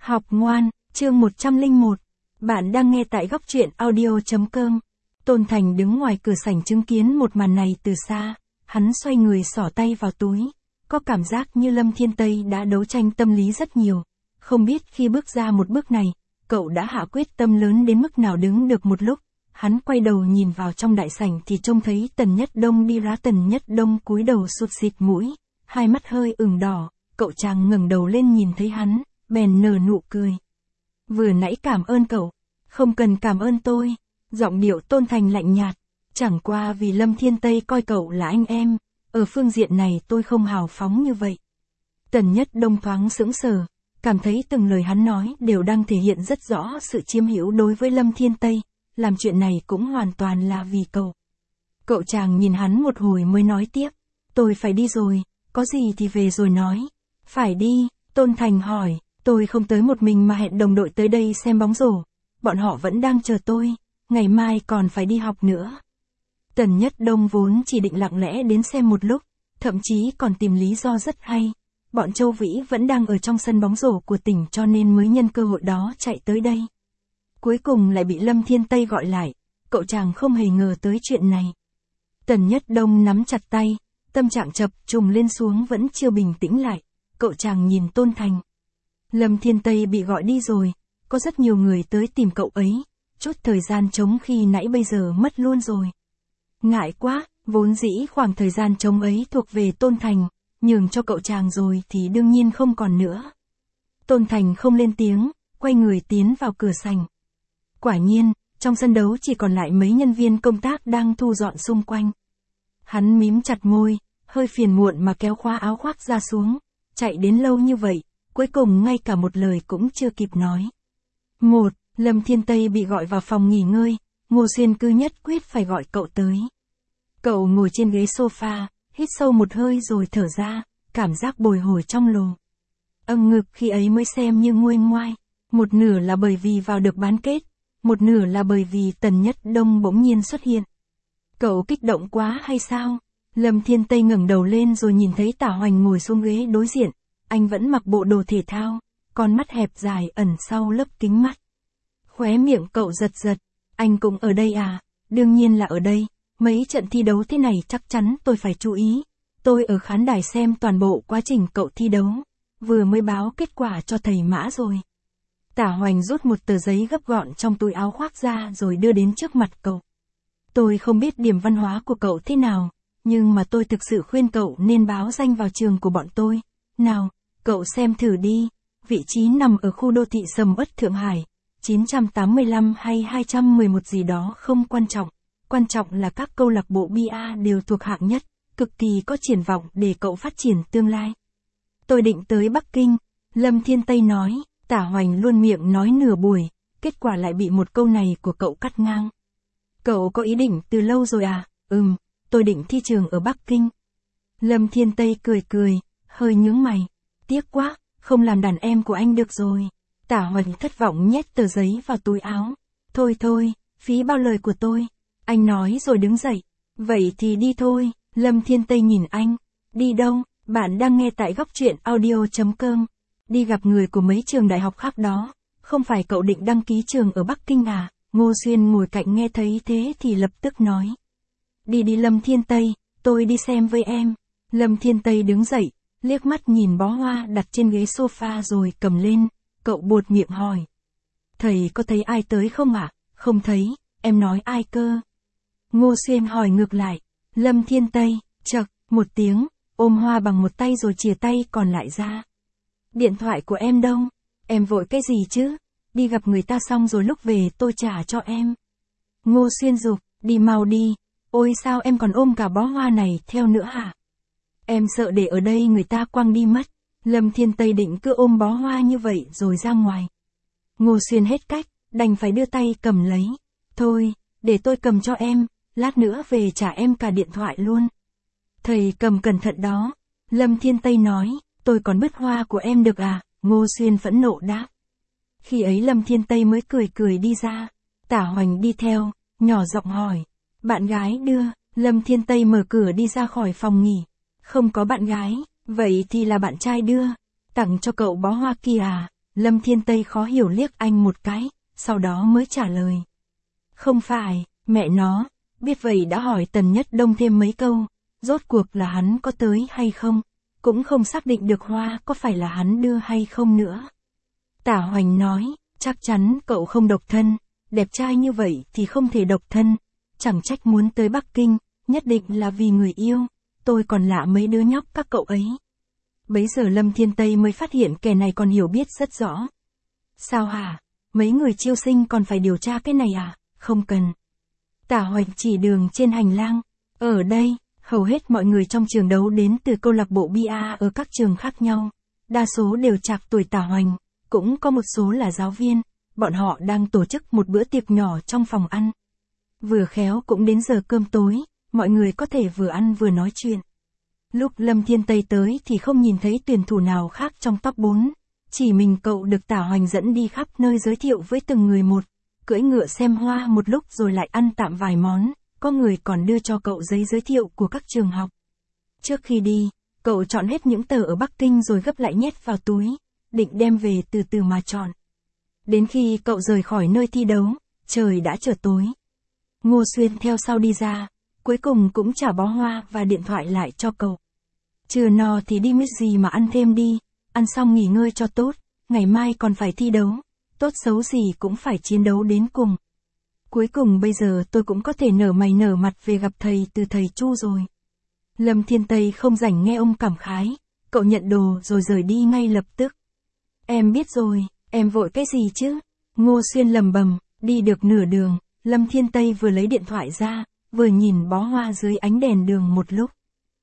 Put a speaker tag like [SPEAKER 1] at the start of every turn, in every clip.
[SPEAKER 1] Học ngoan, chương 101. Bạn đang nghe tại góc truyện audio.com. Tôn Thành đứng ngoài cửa sảnh chứng kiến một màn này từ xa. Hắn xoay người xỏ tay vào túi. Có cảm giác như Lâm Thiên Tây đã đấu tranh tâm lý rất nhiều. Không biết khi bước ra một bước này, cậu đã hạ quyết tâm lớn đến mức nào. Đứng được một lúc, hắn quay đầu nhìn vào trong đại sảnh thì trông thấy Tần Nhất Đông đi ra. Tần Nhất Đông cúi đầu sụt sịt mũi, hai mắt hơi ửng đỏ. Cậu chàng ngẩng đầu lên nhìn thấy hắn, bèn nở nụ cười. Vừa nãy cảm ơn cậu. Không cần cảm ơn tôi. Giọng điệu Tôn Thành lạnh nhạt. Chẳng qua vì Lâm Thiên Tây coi cậu là anh em. Ở phương diện này tôi không hào phóng như vậy. Tần Nhất Đông thoáng sững sờ, cảm thấy từng lời hắn nói đều đang thể hiện rất rõ sự chiếm hữu đối với Lâm Thiên Tây. Làm chuyện này cũng hoàn toàn là vì cậu. Cậu chàng nhìn hắn một hồi mới nói tiếp. Tôi phải đi rồi, có gì thì về rồi nói. Phải đi, Tôn Thành hỏi. Tôi không tới một mình mà hẹn đồng đội tới đây xem bóng rổ. Bọn họ vẫn đang chờ tôi, ngày mai còn phải đi học nữa. Tần Nhất Đông vốn chỉ định lặng lẽ đến xem một lúc, thậm chí còn tìm lý do rất hay. Bọn Châu Vĩ vẫn đang ở trong sân bóng rổ của tỉnh cho nên mới nhân cơ hội đó chạy tới đây. Cuối cùng lại bị Lâm Thiên Tây gọi lại, cậu chàng không hề ngờ tới chuyện này. Tần Nhất Đông nắm chặt tay, tâm trạng chập trùng lên xuống vẫn chưa bình tĩnh lại, cậu chàng nhìn Tôn Thành. Lâm Thiên Tây bị gọi đi rồi, có rất nhiều người tới tìm cậu ấy, chút thời gian trống khi nãy bây giờ mất luôn rồi. Ngại quá, vốn dĩ khoảng thời gian trống ấy thuộc về Tôn Thành, nhường cho cậu chàng rồi thì đương nhiên không còn nữa. Tôn Thành không lên tiếng, quay người tiến vào cửa sảnh. Quả nhiên, trong sân đấu chỉ còn lại mấy nhân viên công tác đang thu dọn xung quanh. Hắn mím chặt môi, hơi phiền muộn mà kéo khóa áo khoác ra xuống, chạy đến lâu như vậy. Cuối cùng ngay cả một lời cũng chưa kịp nói. Lâm Thiên Tây bị gọi vào phòng nghỉ ngơi, Ngô Xuyên cứ nhất quyết phải gọi cậu tới. Cậu ngồi trên ghế sofa, hít sâu một hơi rồi thở ra, cảm giác bồi hồi trong lồ. Âm ngực khi ấy mới xem như nguôi ngoai, một nửa là bởi vì vào được bán kết, một nửa là bởi vì Tần Nhất Đông bỗng nhiên xuất hiện. Cậu kích động quá hay sao? Lâm Thiên Tây ngẩng đầu lên rồi nhìn thấy Tả Hoành ngồi xuống ghế đối diện. Anh vẫn mặc bộ đồ thể thao, con mắt hẹp dài ẩn sau lớp kính mắt. Khóe miệng cậu giật giật, anh cũng ở đây à? Đương nhiên là ở đây, mấy trận thi đấu thế này chắc chắn tôi phải chú ý. Tôi ở khán đài xem toàn bộ quá trình cậu thi đấu, vừa mới báo kết quả cho thầy Mã rồi. Tả Hoành rút một tờ giấy gấp gọn trong túi áo khoác ra rồi đưa đến trước mặt cậu. Tôi không biết điểm văn hóa của cậu thế nào, nhưng mà tôi thực sự khuyên cậu nên báo danh vào trường của bọn tôi. Nào, cậu xem thử đi, vị trí nằm ở khu đô thị sầm uất Thượng Hải, 985 hay 211 gì đó không quan trọng là các câu lạc bộ bia đều thuộc hạng nhất, cực kỳ có triển vọng để cậu phát triển tương lai. Tôi định tới Bắc Kinh, Lâm Thiên Tây nói. Tả Hoành luôn miệng nói nửa buổi, kết quả lại bị một câu này của cậu cắt ngang. Cậu có ý định từ lâu rồi à? Tôi định thi trường ở Bắc Kinh. Lâm Thiên Tây cười, hơi nhướng mày. Tiếc quá, không làm đàn em của anh được rồi. Tả Hoành thất vọng nhét tờ giấy vào túi áo. Thôi, phí bao lời của tôi. Anh nói rồi đứng dậy. Vậy thì đi thôi. Lâm Thiên Tây nhìn anh. Đi đâu? Bạn đang nghe tại góc truyện audio.com. Đi gặp người của mấy trường đại học khác đó. Không phải cậu định đăng ký trường ở Bắc Kinh à? Ngô Xuyên ngồi cạnh nghe thấy thế thì lập tức nói. Đi Lâm Thiên Tây, tôi đi xem với em. Lâm Thiên Tây đứng dậy, liếc mắt nhìn bó hoa đặt trên ghế sofa rồi cầm lên, cậu buột miệng hỏi. Thầy có thấy ai tới không ạ? Không thấy, em nói ai cơ? Ngô Xuyên hỏi ngược lại. Lâm Thiên Tây, chậc, một tiếng, ôm hoa bằng một tay rồi chìa tay còn lại ra. Điện thoại của em đâu? Em vội cái gì chứ? Đi gặp người ta xong rồi lúc về tôi trả cho em. Ngô Xuyên giục, đi mau đi. Ôi sao em còn ôm cả bó hoa này theo nữa hả? Em sợ để ở đây người ta quăng đi mất. Lâm Thiên Tây định cứ ôm bó hoa như vậy rồi ra ngoài. Ngô Xuyên hết cách, đành phải đưa tay cầm lấy. Thôi, để tôi cầm cho em, lát nữa về trả em cả điện thoại luôn. Thầy cầm cẩn thận đó. Lâm Thiên Tây nói, tôi còn bứt hoa của em được à? Ngô Xuyên phẫn nộ đáp. Khi ấy Lâm Thiên Tây mới cười đi ra. Tả Hoành đi theo, nhỏ giọng hỏi. Bạn gái đưa. Lâm Thiên Tây mở cửa đi ra khỏi phòng nghỉ. Không có bạn gái, vậy thì là bạn trai đưa. Tặng cho cậu bó hoa kia à? Lâm Thiên Tây khó hiểu liếc anh một cái, sau đó mới trả lời. Không phải, mẹ nó, biết vậy đã hỏi Tần Nhất Đông thêm mấy câu, rốt cuộc là hắn có tới hay không, cũng không xác định được hoa có phải là hắn đưa hay không nữa. Tả Hoành nói, chắc chắn cậu không độc thân, đẹp trai như vậy thì không thể độc thân, chẳng trách muốn tới Bắc Kinh, nhất định là vì người yêu, tôi còn lạ mấy đứa nhóc các cậu ấy. Bấy giờ Lâm Thiên Tây mới phát hiện kẻ này còn hiểu biết rất rõ. Sao hả? Mấy người chiêu sinh còn phải điều tra cái này à? Không cần. Tả Hoành chỉ đường trên hành lang. Ở đây, hầu hết mọi người trong trường đấu đến từ câu lạc bộ bia ở các trường khác nhau. Đa số đều trạc tuổi Tả Hoành, cũng có một số là giáo viên. Bọn họ đang tổ chức một bữa tiệc nhỏ trong phòng ăn. Vừa khéo cũng đến giờ cơm tối, mọi người có thể vừa ăn vừa nói chuyện. Lúc Lâm Thiên Tây tới thì không nhìn thấy tuyển thủ nào khác trong top 4. Chỉ mình cậu được Tả Hoành dẫn đi khắp nơi giới thiệu với từng người một. Cưỡi ngựa xem hoa một lúc rồi lại ăn tạm vài món, có người còn đưa cho cậu giấy giới thiệu của các trường học. Trước khi đi, cậu chọn hết những tờ ở Bắc Kinh rồi gấp lại nhét vào túi, định đem về từ từ mà chọn. Đến khi cậu rời khỏi nơi thi đấu, trời đã trở tối. Ngô Xuyên theo sau đi ra, cuối cùng cũng trả bó hoa và điện thoại lại cho cậu. Chưa no thì đi mít gì mà ăn thêm đi, ăn xong nghỉ ngơi cho tốt, ngày mai còn phải thi đấu, tốt xấu gì cũng phải chiến đấu đến cùng. Cuối cùng bây giờ tôi cũng có thể nở mày nở mặt về gặp thầy từ thầy Chu rồi. Lâm Thiên Tây không rảnh nghe ông cảm khái, cậu nhận đồ rồi rời đi ngay lập tức. Em biết rồi, em vội cái gì chứ? Ngô Xuyên lầm bầm, đi được nửa đường, Lâm Thiên Tây vừa lấy điện thoại ra, vừa nhìn bó hoa dưới ánh đèn đường một lúc.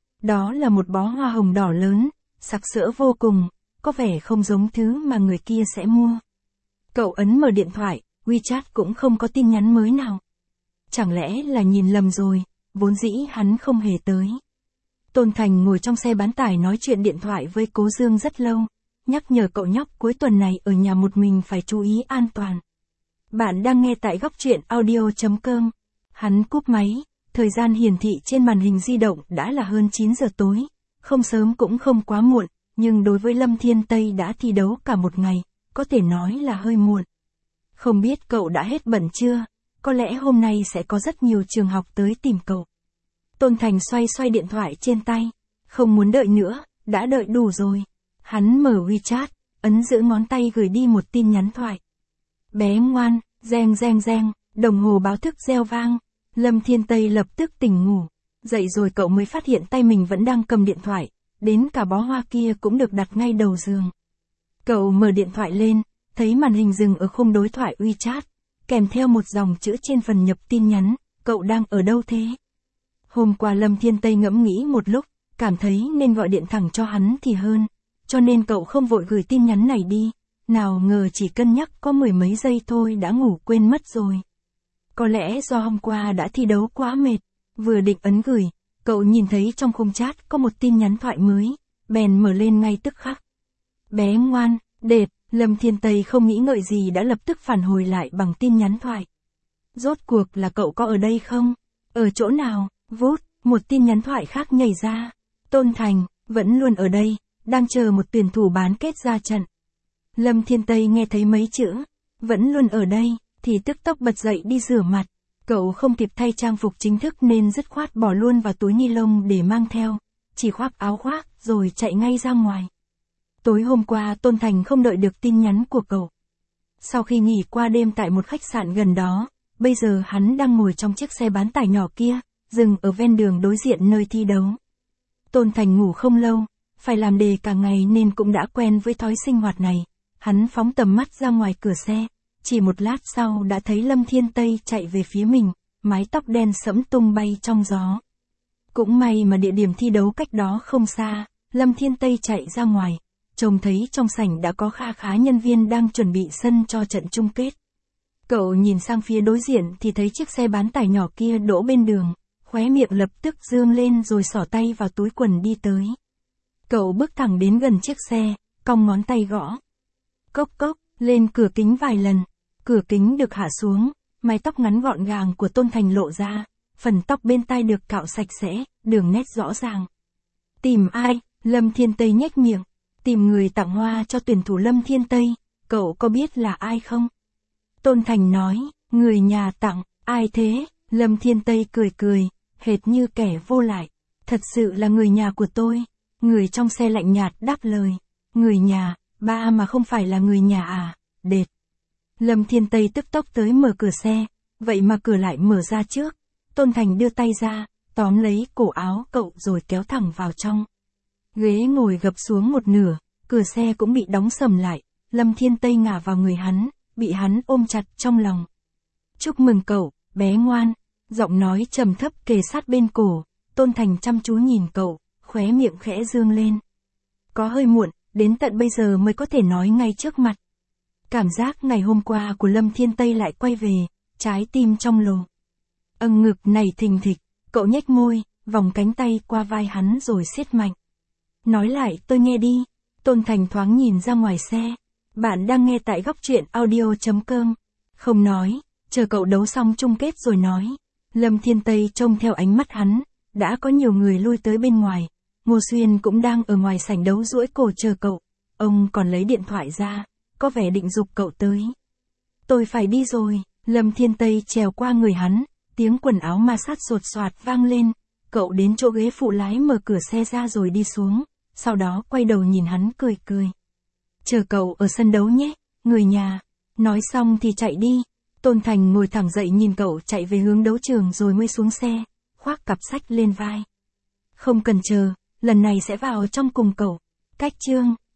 [SPEAKER 1] Đó là một bó hoa hồng đỏ lớn, sặc sỡ vô cùng, có vẻ không giống thứ mà người kia sẽ mua. Cậu ấn mở điện thoại, WeChat cũng không có tin nhắn mới nào. Chẳng lẽ là nhìn lầm rồi, vốn dĩ hắn không hề tới. Tôn Thành ngồi trong xe bán tải nói chuyện điện thoại với Cố Dương rất lâu, nhắc nhở cậu nhóc cuối tuần này ở nhà một mình phải chú ý an toàn. Bạn đang nghe tại góc truyện audio.com. Hắn cúp máy, thời gian hiển thị trên màn hình di động đã là hơn 9 giờ tối, không sớm cũng không quá muộn, nhưng đối với Lâm Thiên Tây đã thi đấu cả một ngày, có thể nói là hơi muộn. Không biết cậu đã hết bận chưa, có lẽ hôm nay sẽ có rất nhiều trường học tới tìm cậu. Tôn Thành xoay xoay điện thoại trên tay, không muốn đợi nữa, đã đợi đủ rồi. Hắn mở WeChat, ấn giữ ngón tay gửi đi một tin nhắn thoại. Bé ngoan, reng reng reng, đồng hồ báo thức reo vang. Lâm Thiên Tây lập tức tỉnh ngủ. Dậy rồi cậu mới phát hiện tay mình vẫn đang cầm điện thoại, đến cả bó hoa kia cũng được đặt ngay đầu giường. Cậu mở điện thoại lên, thấy màn hình dừng ở khung đối thoại WeChat, kèm theo một dòng chữ trên phần nhập tin nhắn, cậu đang ở đâu thế? Hôm qua Lâm Thiên Tây ngẫm nghĩ một lúc, cảm thấy nên gọi điện thẳng cho hắn thì hơn, cho nên cậu không vội gửi tin nhắn này đi, nào ngờ chỉ cân nhắc có mười mấy giây thôi đã ngủ quên mất rồi. Có lẽ do hôm qua đã thi đấu quá mệt, vừa định ấn gửi, cậu nhìn thấy trong khung chat có một tin nhắn thoại mới, bèn mở lên ngay tức khắc. Bé ngoan, đẹp, Lâm Thiên Tây không nghĩ ngợi gì đã lập tức phản hồi lại bằng tin nhắn thoại. Rốt cuộc là cậu có ở đây không? Ở chỗ nào? Vút, một tin nhắn thoại khác nhảy ra. Tôn Thành, vẫn luôn ở đây, đang chờ một tuyển thủ bán kết ra trận. Lâm Thiên Tây nghe thấy mấy chữ, vẫn luôn ở đây, thì tức tốc bật dậy đi rửa mặt. Cậu không kịp thay trang phục chính thức nên dứt khoát bỏ luôn vào túi ni lông để mang theo, chỉ khoác áo khoác rồi chạy ngay ra ngoài. Tối hôm qua Tôn Thành không đợi được tin nhắn của cậu. Sau khi nghỉ qua đêm tại một khách sạn gần đó, bây giờ hắn đang ngồi trong chiếc xe bán tải nhỏ kia, dừng ở ven đường đối diện nơi thi đấu. Tôn Thành ngủ không lâu, phải làm đề cả ngày nên cũng đã quen với thói sinh hoạt này. Hắn phóng tầm mắt ra ngoài cửa xe, chỉ một lát sau đã thấy Lâm Thiên Tây chạy về phía mình, mái tóc đen sẫm tung bay trong gió. Cũng may mà địa điểm thi đấu cách đó không xa, Lâm Thiên Tây chạy ra ngoài, trông thấy trong sảnh đã có kha khá nhân viên đang chuẩn bị sân cho trận chung kết. Cậu nhìn sang phía đối diện thì thấy chiếc xe bán tải nhỏ kia đỗ bên đường, khóe miệng lập tức dương lên rồi xỏ tay vào túi quần đi tới. Cậu bước thẳng đến gần chiếc xe, cong ngón tay gõ. Cốc cốc, lên cửa kính vài lần, cửa kính được hạ xuống, mái tóc ngắn gọn gàng của Tôn Thành lộ ra, phần tóc bên tai được cạo sạch sẽ, đường nét rõ ràng. Tìm ai? Lâm Thiên Tây nhếch miệng, tìm người tặng hoa cho tuyển thủ Lâm Thiên Tây, cậu có biết là ai không? Tôn Thành nói, người nhà tặng, ai thế? Lâm Thiên Tây cười cười, hệt như kẻ vô lại. Thật sự là người nhà của tôi. Người trong xe lạnh nhạt đáp lời. Người nhà, ba mà không phải là người nhà à, đệt. Lâm Thiên Tây tức tốc tới mở cửa xe, vậy mà cửa lại mở ra trước. Tôn Thành đưa tay ra, tóm lấy cổ áo cậu rồi kéo thẳng vào trong. Ghế ngồi gập xuống một nửa, cửa xe cũng bị đóng sầm lại. Lâm Thiên Tây ngả vào người hắn, bị hắn ôm chặt trong lòng. Chúc mừng cậu, bé ngoan. Giọng nói trầm thấp kề sát bên cổ. Tôn Thành chăm chú nhìn cậu, khóe miệng khẽ dương lên. Có hơi muộn, đến tận bây giờ mới có thể nói ngay trước mặt. Cảm giác ngày hôm qua của Lâm Thiên Tây lại quay về, trái tim trong lồ. Ngực này thình thịch, cậu nhếch môi, vòng cánh tay qua vai hắn rồi siết mạnh. Nói lại tôi nghe đi. Tôn Thành thoáng nhìn ra ngoài xe. Bạn đang nghe tại góc truyện audio.com. Không nói, chờ cậu đấu xong chung kết rồi nói. Lâm Thiên Tây trông theo ánh mắt hắn, đã có nhiều người lui tới bên ngoài. Ngô Xuyên cũng đang ở ngoài sảnh đấu duỗi cổ chờ cậu. Ông còn lấy điện thoại ra, có vẻ định giục cậu tới. Tôi phải đi rồi. Lâm Thiên Tây trèo qua người hắn, tiếng quần áo ma sát sột soạt vang lên. Cậu đến chỗ ghế phụ lái mở cửa xe ra rồi đi xuống, sau đó quay đầu nhìn hắn cười cười. Chờ cậu ở sân đấu nhé, người nhà. Nói xong thì chạy đi. Tôn Thành ngồi thẳng dậy nhìn cậu chạy về hướng đấu trường rồi mới xuống xe, khoác cặp sách lên vai. Không cần chờ, lần này sẽ vào trong cùng cậu. Cách chương